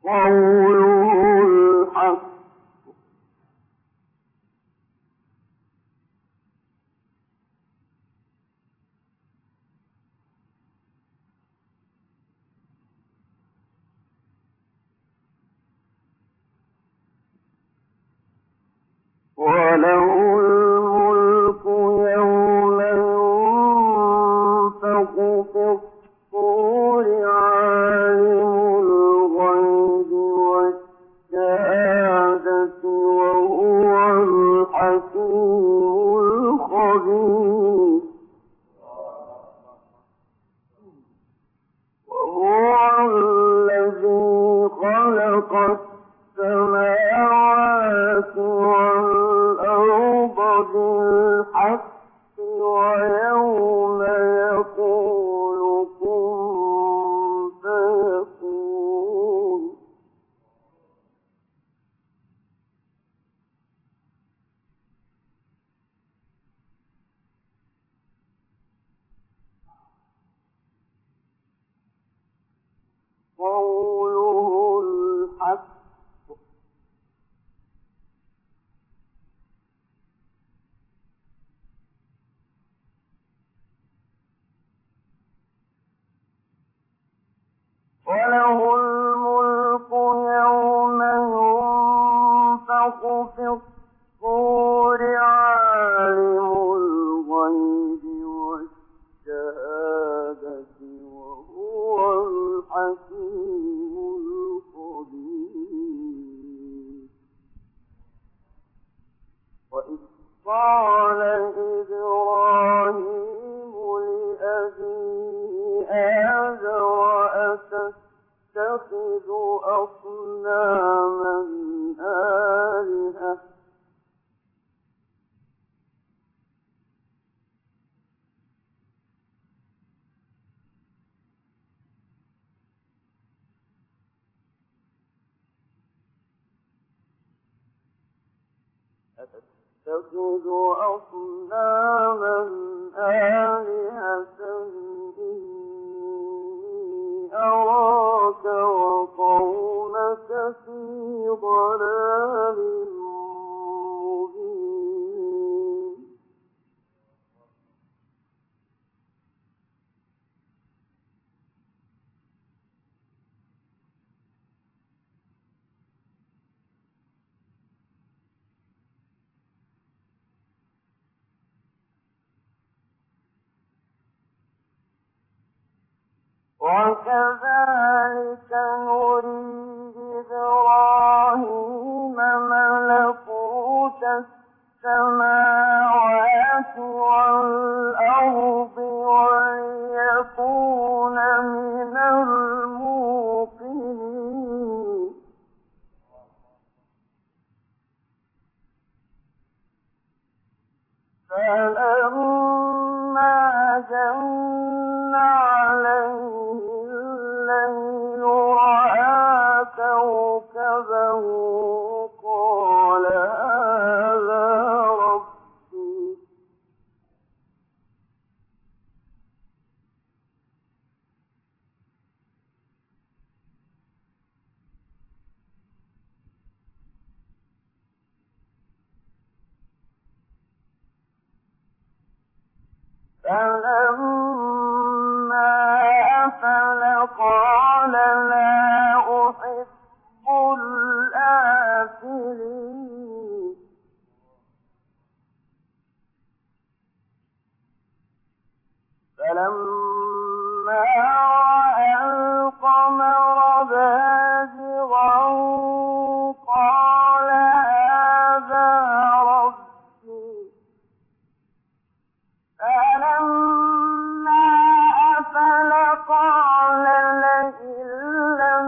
قوله الحق وله الملك يوم ينفخ في الصور عالم الغيب والشهادة وهو الحكيم الخبير وهو الذي خلق السماوات والأرض بالحق ويوم يقول كن فيكون قوله الحق وله الملك يوم ينفخ في الصور عالم الغيب والشهادة وهو الحكيم الخبير وإذ قال إبراهيم لأبيه آزر أتتخذ أصناما آلهة إني أراك وقومك في ضلال مبين وكذلك نري إبراهيم ملكوت السماوات والأرض وليكون من الموقنين فلما جن عليه الليل رأى كوكبا قال هذا ربي فلما أفل قال لا أحب الآفلين فلما رأى القمر بازغا قال هذا ربي فلما أفل قال لئن لم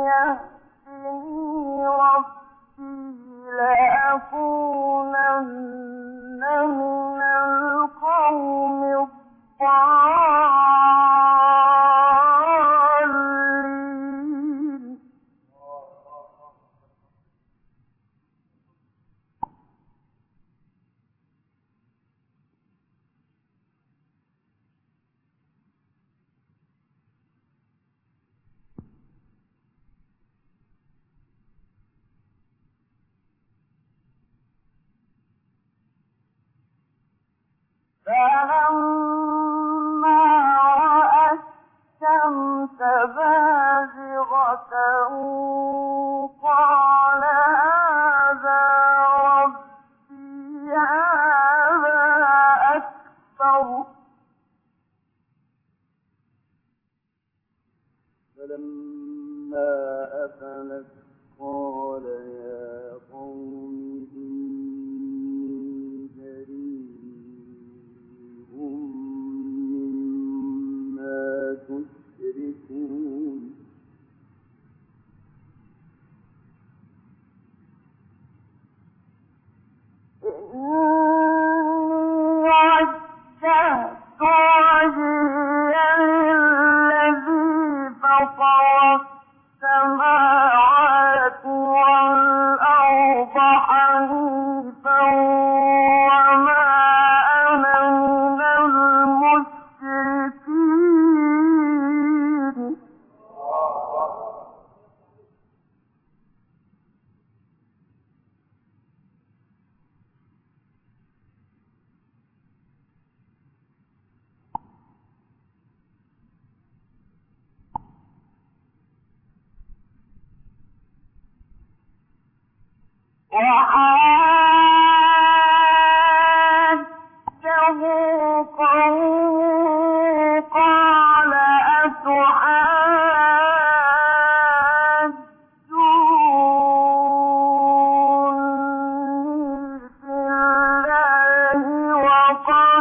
يهدني ربي لأكونن من القوم الضالين فلما رأى الشمس بازغة قال هذا ربي هذا أكبر فلما أفلت قال يا قوم إني بريء مما تشركون وجهت وجهي للذي فطر السماوات والأرض حنيفا وما أنا من المشركين وحاجه قومه قال أتحاجوني في الله وقد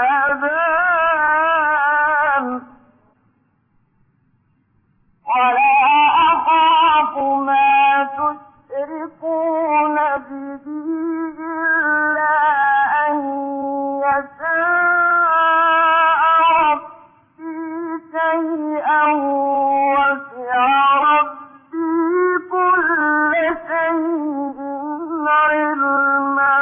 هدان ولا أخاف ما تشركون به إلا أن يشاء ربي شيئا وسع ربي كل شيء علما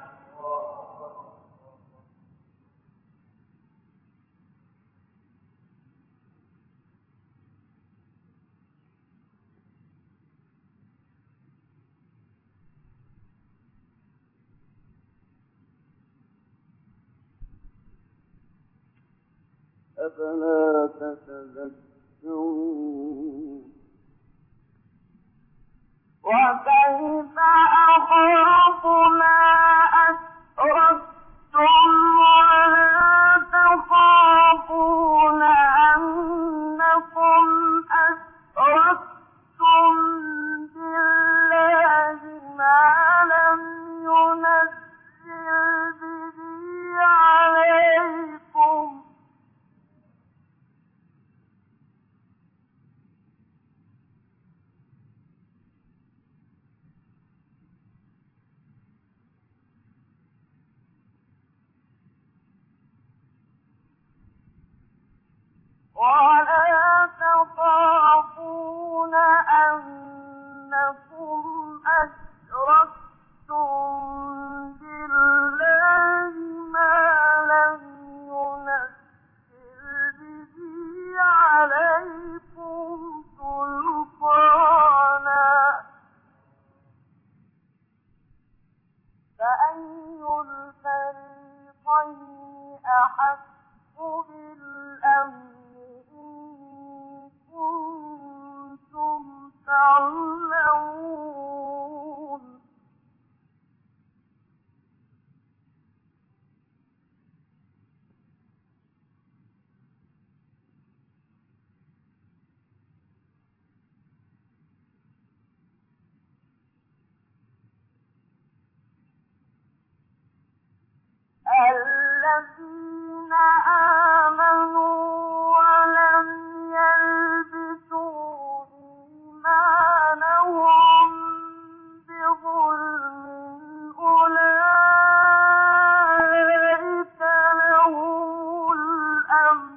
أفلا تتذكرون وكيف أخاف ما أشركتم ولا تخافون أنكم أشركتم بالله ما لم ينزل به عليكم ولا تخافون أنكم أشركتم بالله ما لم ينزل به عليكم سلطانا فأي الفريقين أحق بالأمن إن كنتم تعلمون الذين آمنوا ولم يلبسوا إيمانهم بظلم أولئك لهم الأمن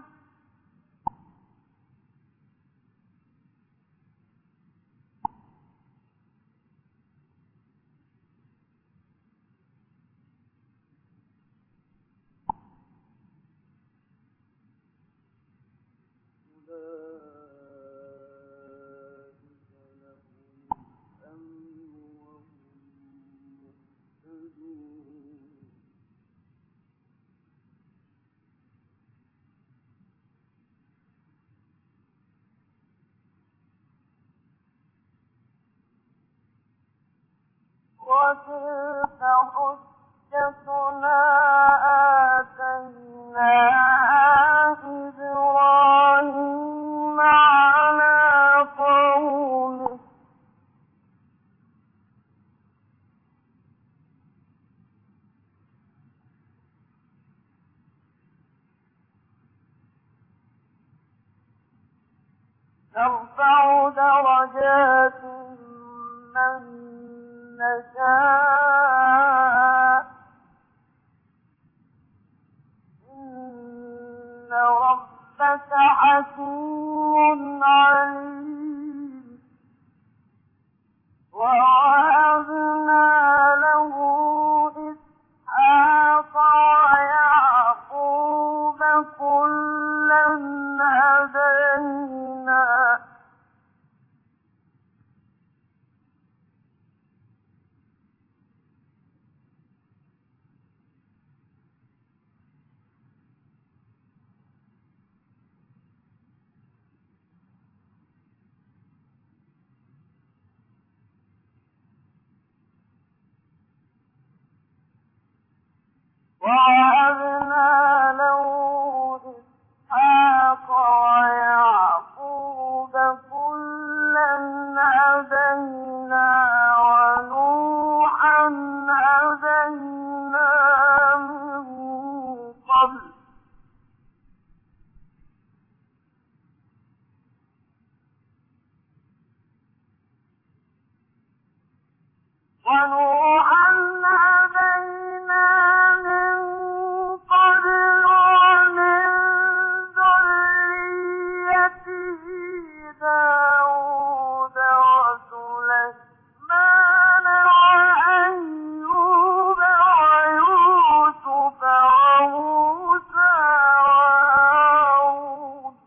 وتلك حجتنا آتينا إبراهيم على قومه نرفع درجات من نشاء إن ربك حكيم عليم ووهبنا له إسحاق ويعقوب كلا هدينا ووهبنا له إسحاق ويعقوب كلا هدينا ونوحا هدينا من قبل ومن ذريته داود وسليمان وأيوب ويوسف وموسى وهارون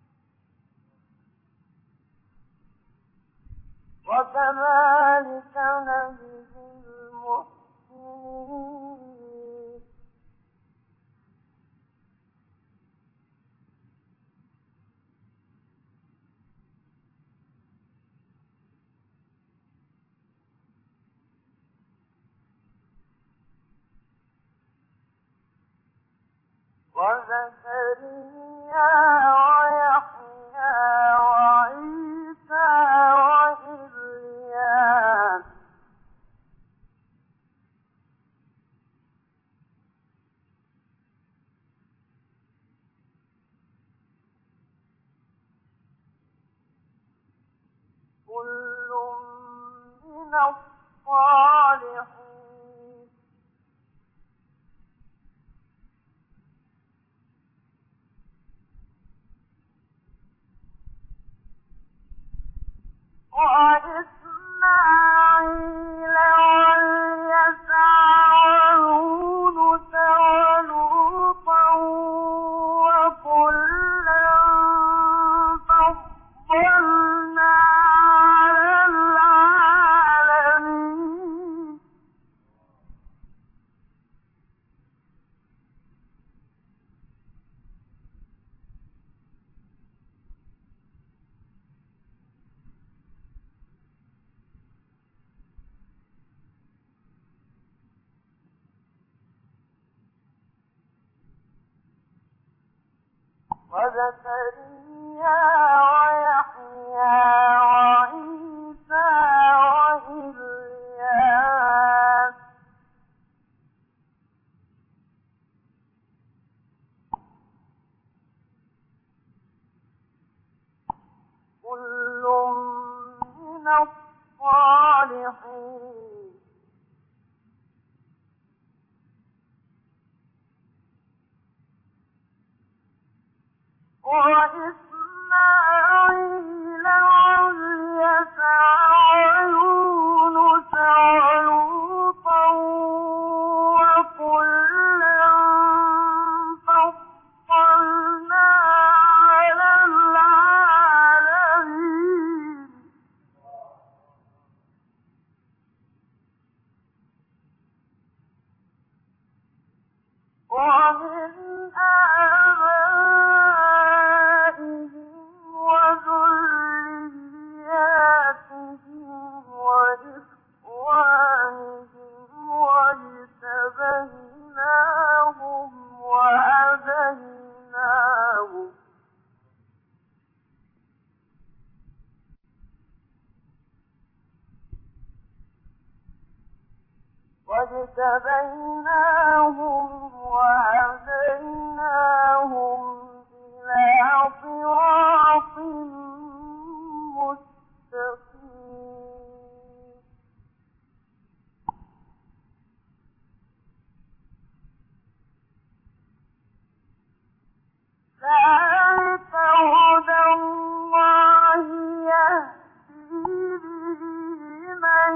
وكذلك نجزي المحسنين وزكريا ويحيى وعيسى وإلياس كل من الصالحين وإسماعيل واليسع ويونس ولوطا وكلا فضلنا على العالمين وزكريا ويحيى وعيسى وإلياس كل من الصالحين وإسماعيل واليسع ويونس ولوطا وكلا فضلنا على العالمين ومن آبائهم واجتبيناهم وهديناهم إلى صراط مستقيم ذلك هدى الله يهدي به من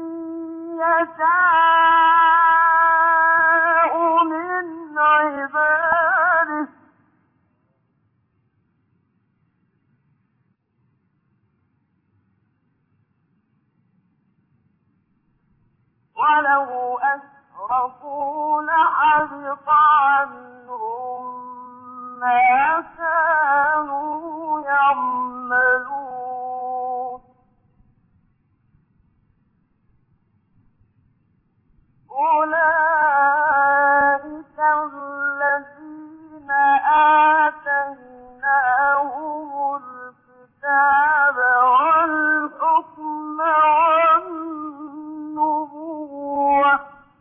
يشاء من عباده ولو أشركوا لحبط عنهم ما كانوا يعملون أولئك الذين آتيناهم الكتاب والحكم والنبوة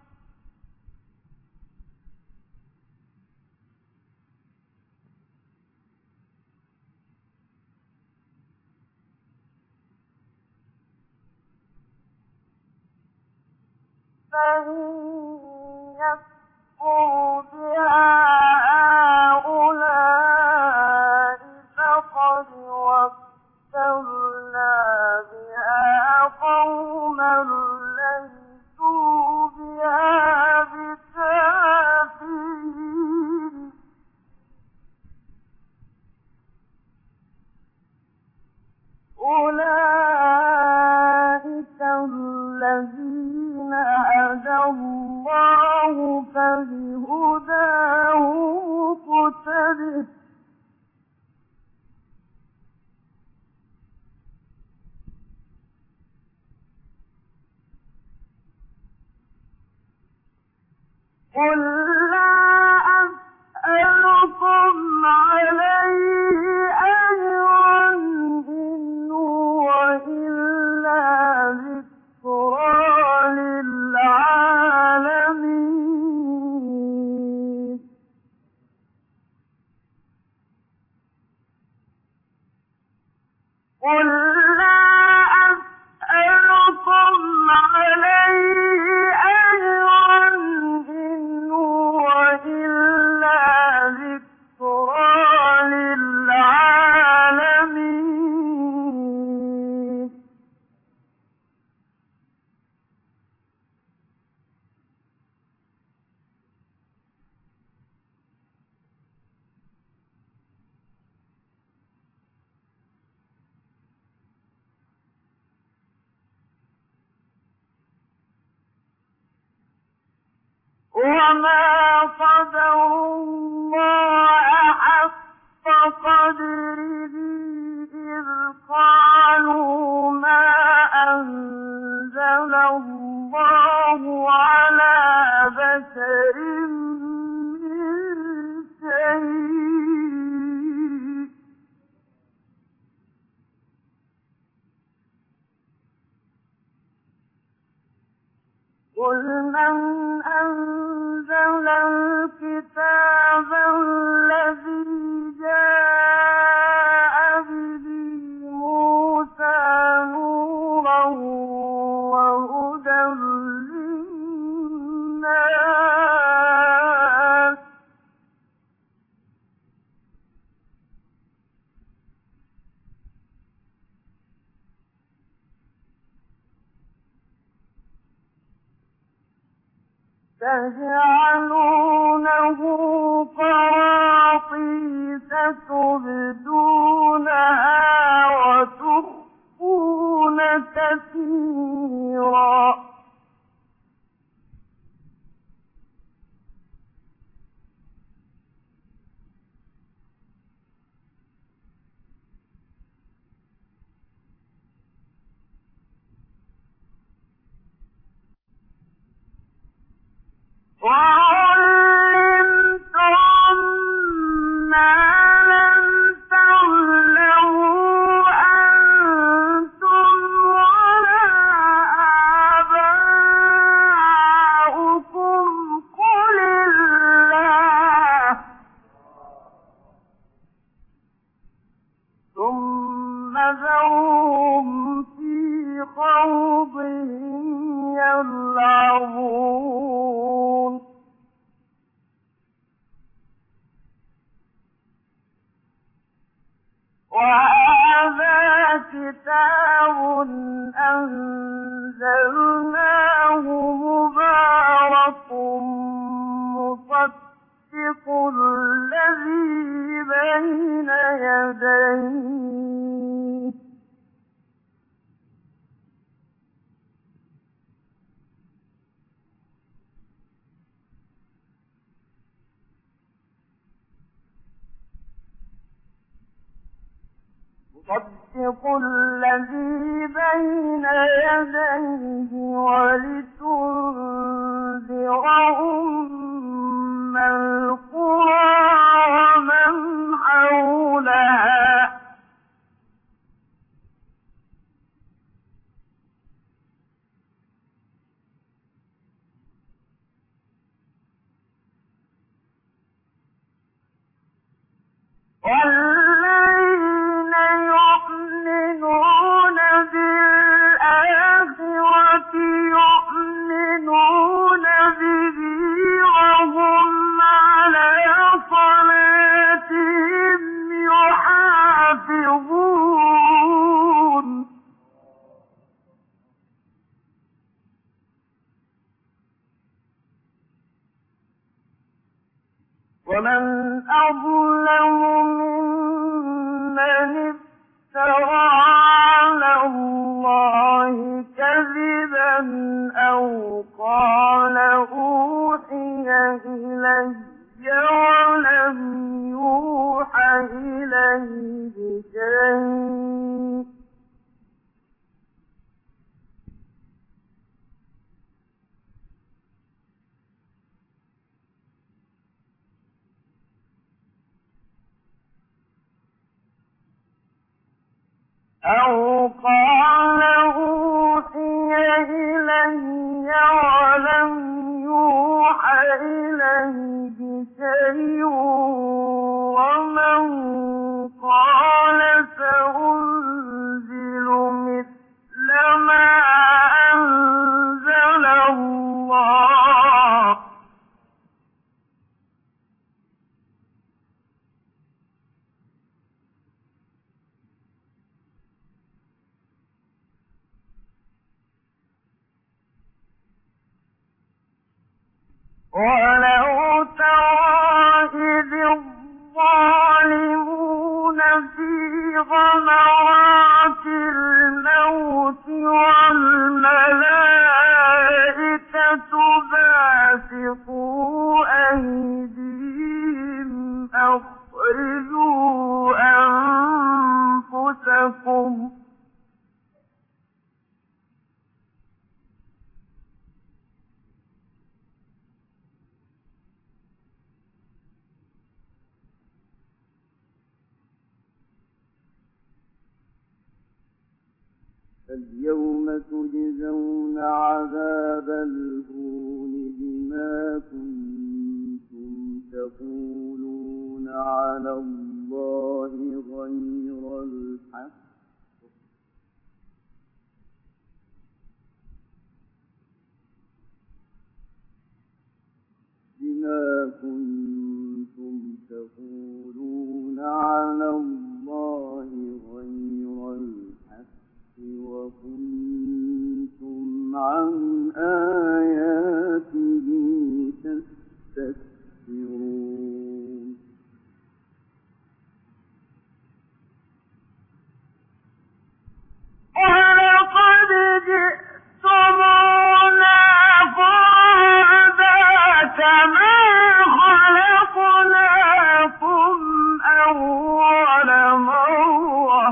فإن يكفر بها هؤلاء فقد وكلنا بها قوما ليسوا بها بكافرين أولئك الذين هدى الله فبهداه مقتده قل لا أسألكم عليه أجرا إن هو إلا ذكرى للعالمين قل لا أسألكم عليه أجرا إن هو إلا ذكرى للعالمين وما قدروا الله حق قدره إذ قالوا ما أنزل الله على بشر من شيء قل من أنزل الكتاب الذي جاء به موسى نورا وهدى للناس تجعلونه قراطيس تبدونها وتخفون كثيرا وعلمتم ما لم وهذا كتاب أنزلناه مبارك مصدق الذي بين يديه ولتنذر أم القرى ومن حولها والذين يؤمنون بالآخرة يؤمنون به وهم على صلاتهم يحافظون ومن أظلم ممن افترى على الله كذبا أو قال أوحي إلي ولم يوحى إليه شيء أو قال أوحي إلي ولم يوحى إليه شيء ومن قال سأنزل مثل ما أنزل الله ولو ترى إذ الظالمون في غمرات الموت والملائكة باسطوا أيديهم أخرجوا أنفسكم اليوم تجزون عذاب الهون بما كنتم تقولون على الله غير الحق بما كنتم تقولون على الله غير الحق وكنتم عن آياته تستكبرون ولقد جئتمونا فرادا كما خلقناكم أول مرة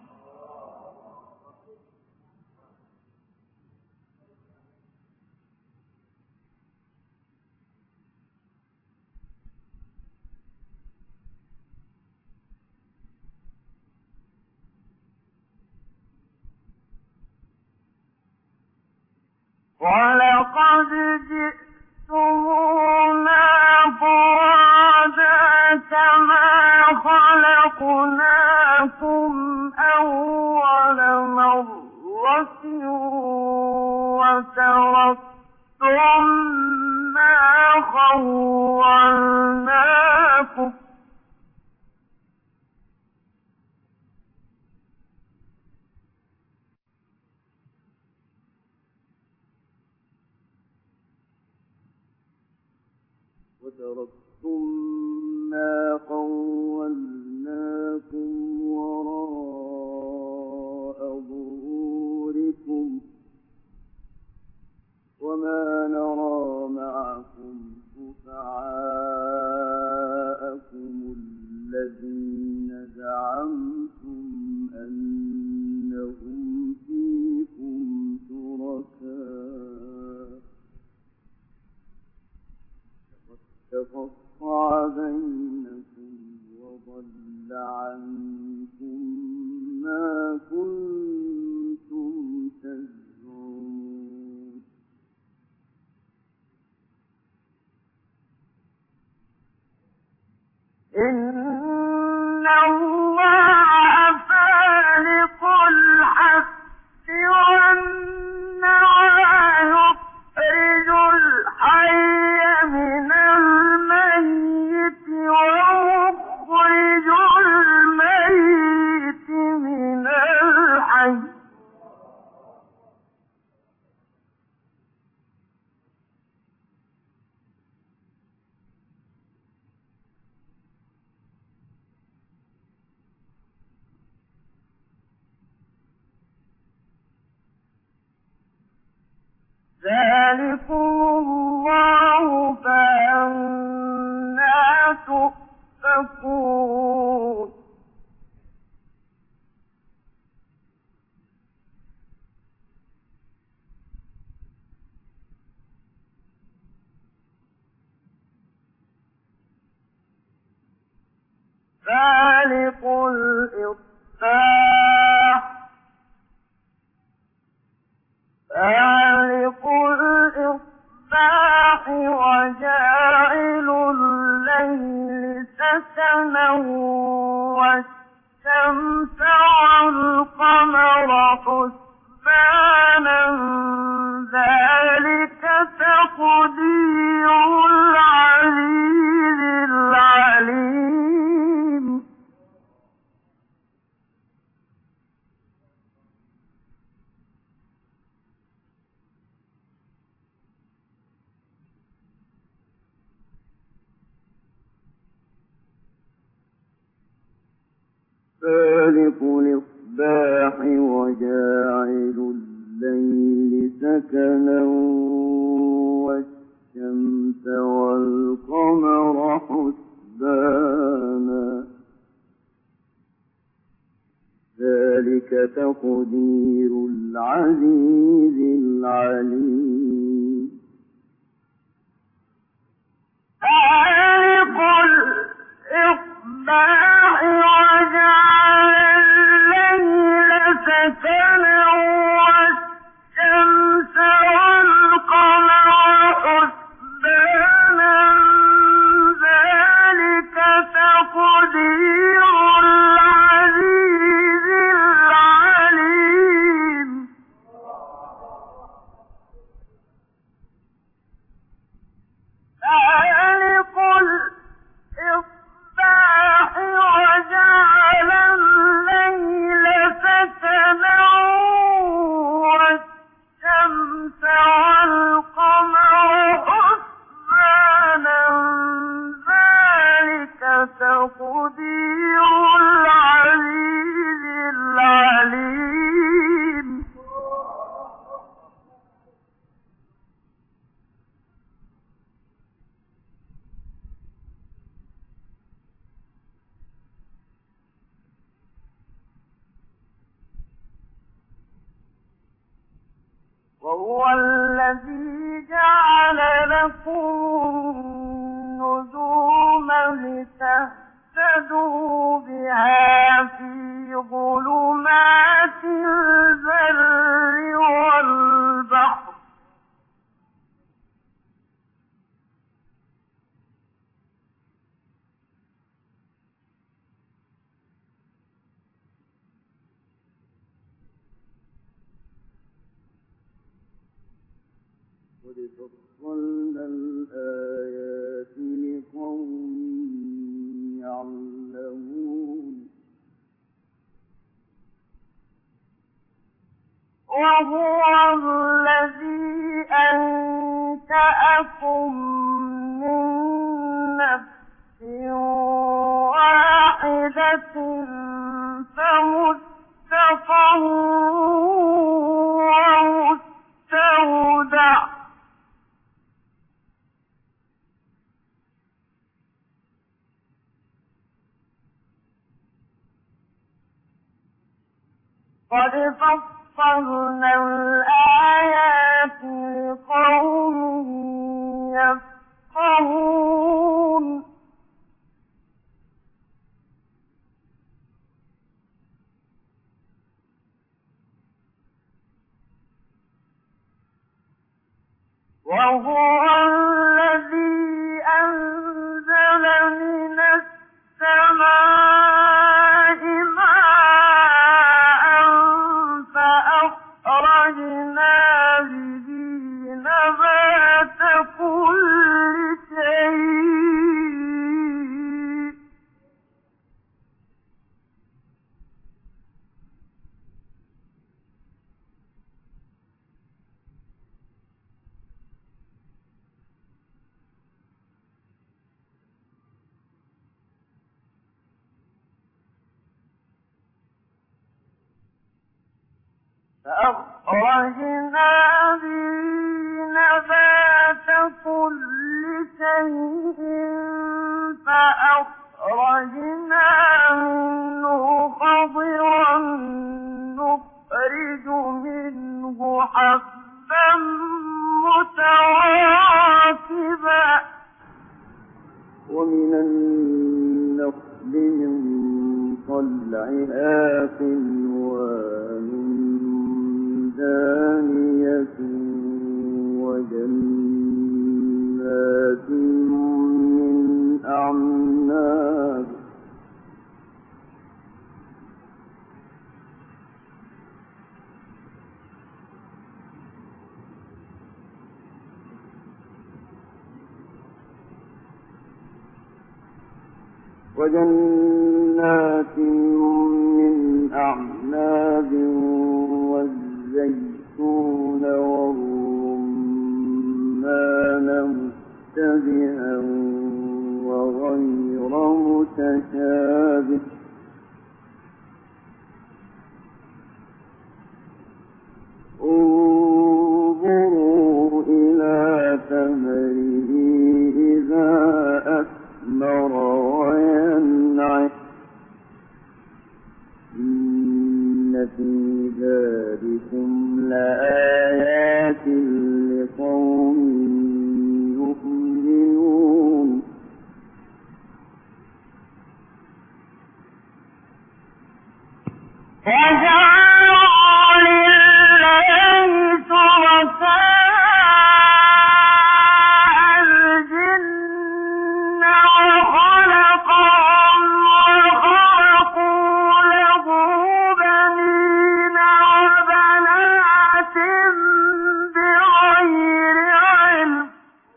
ولقد جئتمونا فرادا كما خلقناكم أول مرة وتركتم ما خولناكم وتركتم ما خولناكم وراء ظهوركم وما نرى معكم شفعاءكم الذين زعمتم أنهم فيكم شركاء تقطع بينكم وضل عنكم ما كنتم تزعمون إن الله فالق الحب والنوى يخرج الحي من الميت ومخرج الميت من الحي ذلكم الله فأنى تؤفكون فالق الإصباح وجاعل الليل سكنا والشمس والقمر حسبانا ذلك تقدير العزيز العليم فالق الإصباح وجاعل الليل سكنا والشمس والقمر حسبانا ذلك تقدير العزيز العليم فالق الإصباح وجعل الليل سكنا والشمس والقمر حسبانا ذلك تقدير العزيز العليم فالق الإصباح وجعل الليل سكنا والشمس والقمر حسبانا ذلك تقدير العزيز العليم وهو الذي جعل لكم النجوم لتهتدوا بها في ظلمات البر والبحر قد فصلنا الآيات لقوم يعلمون وهو الذي أنشأكم من فمستقر ومستودع قد فصلنا الآيات لقوم يفقهون وهو الذي أنزل من السماء ماء فأخرجنا به نبات كل شيء فأخرجنا به نبات كل شيء فأخرجنا منه خضرا نخرج منه حبا متراكبا ومن النخل من طلعها قنوان دانية وجنات من أعناب والزيتون والرمان مشتبها وغير متشابه انظروا إلى ثمره إذا أثمر وينعم إن في ذلكم لآيات لقوم يؤمنون وجعلوا لله شركاء الجن وخلقهم وخرقوا له بنين وبنات بغير علم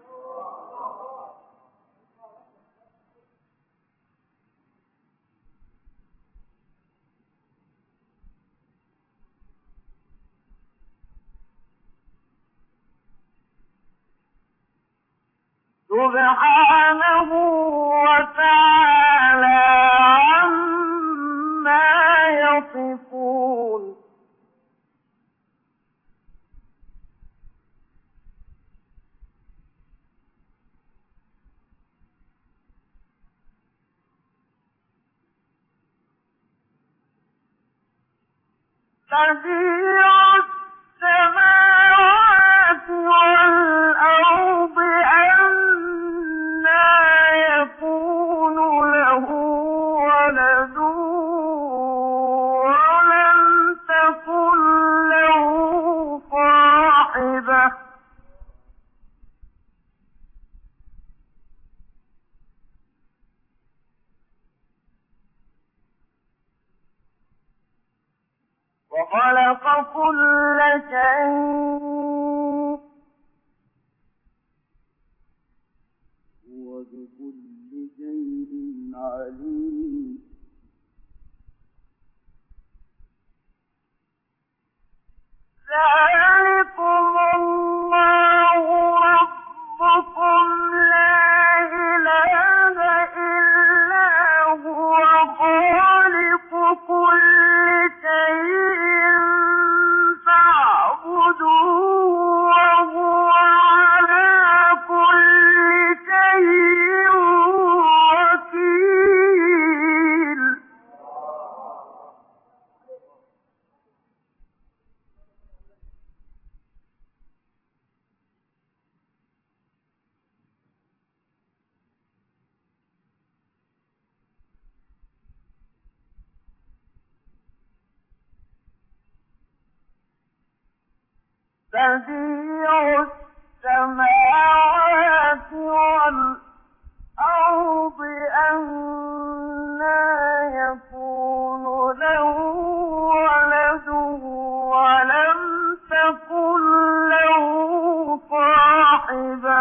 سبحانه وتعالى عما يصفون بديع السماوات والأرض أنى يكون له ولد ولم تكن له صاحبة وخلق كل شيء وبكل شيء عليم ذلكم الله ربكم لا إله إلا هو خالق كل بديع السماوات والأرض أنى يكون له ولد ولم تكن له صاحبة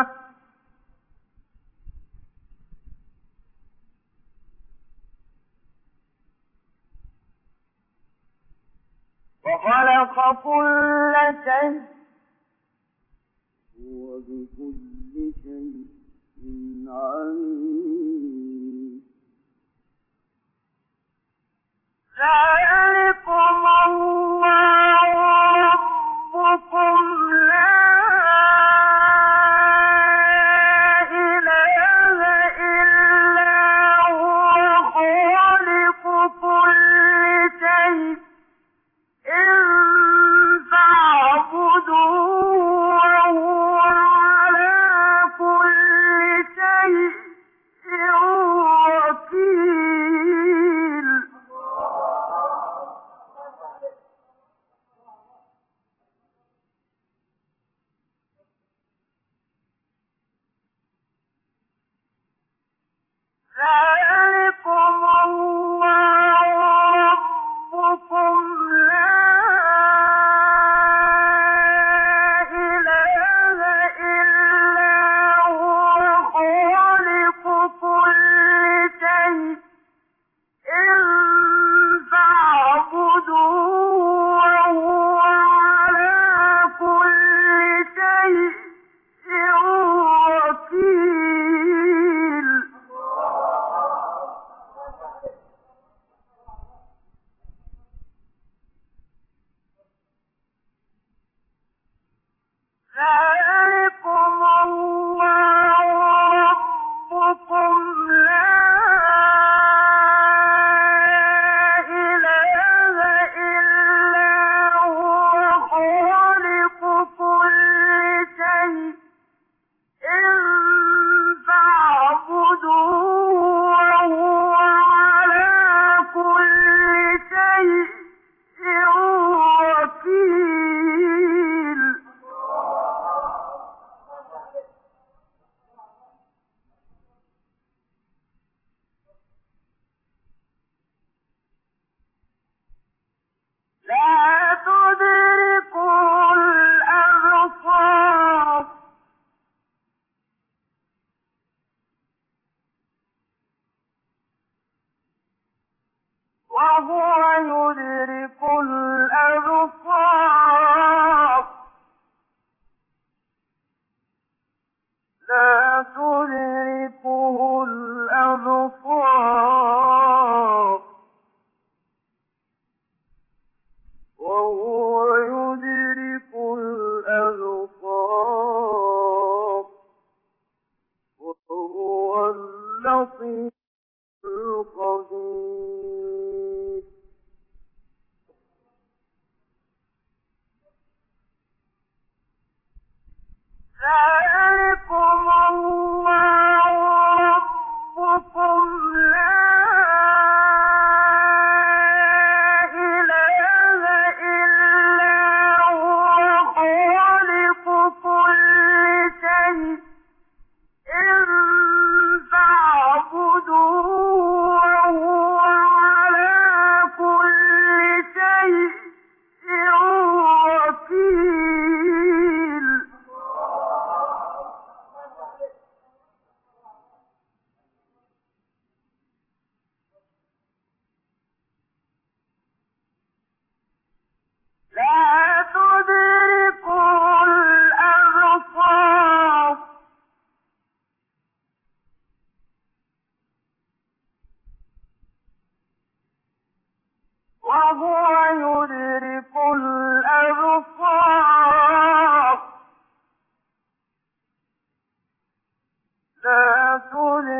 وخلق كل شيء وبكل شيء عليم. ذلكم الله ربكم لا إله إلا هو خالق كل شيء إن فاعبدوه وهو على كل شيء وكيل. ذلكم الله ربكم لا إله إلا هو خالق كل شيء إن فاعبدوه وهو على كل شيء وكيل. ذلكم الله ربكم لا إله إلا هو خالق كل شيء إن فاعبدوه وهو على كل شيء وكيل. لا تدركه الأبصار وهو يدرك الأبصار. لا تدركه الأبصار وهو يدرك الأبصار وهو اللطيف الخبير. ذلكم الله ربكم لا إله إلا هو خالق كل شيء إن فاعبدوه وهو على كل شيء وكيل. لا تدركه الأبصار وهو يدرك الأبصار. لا تدركه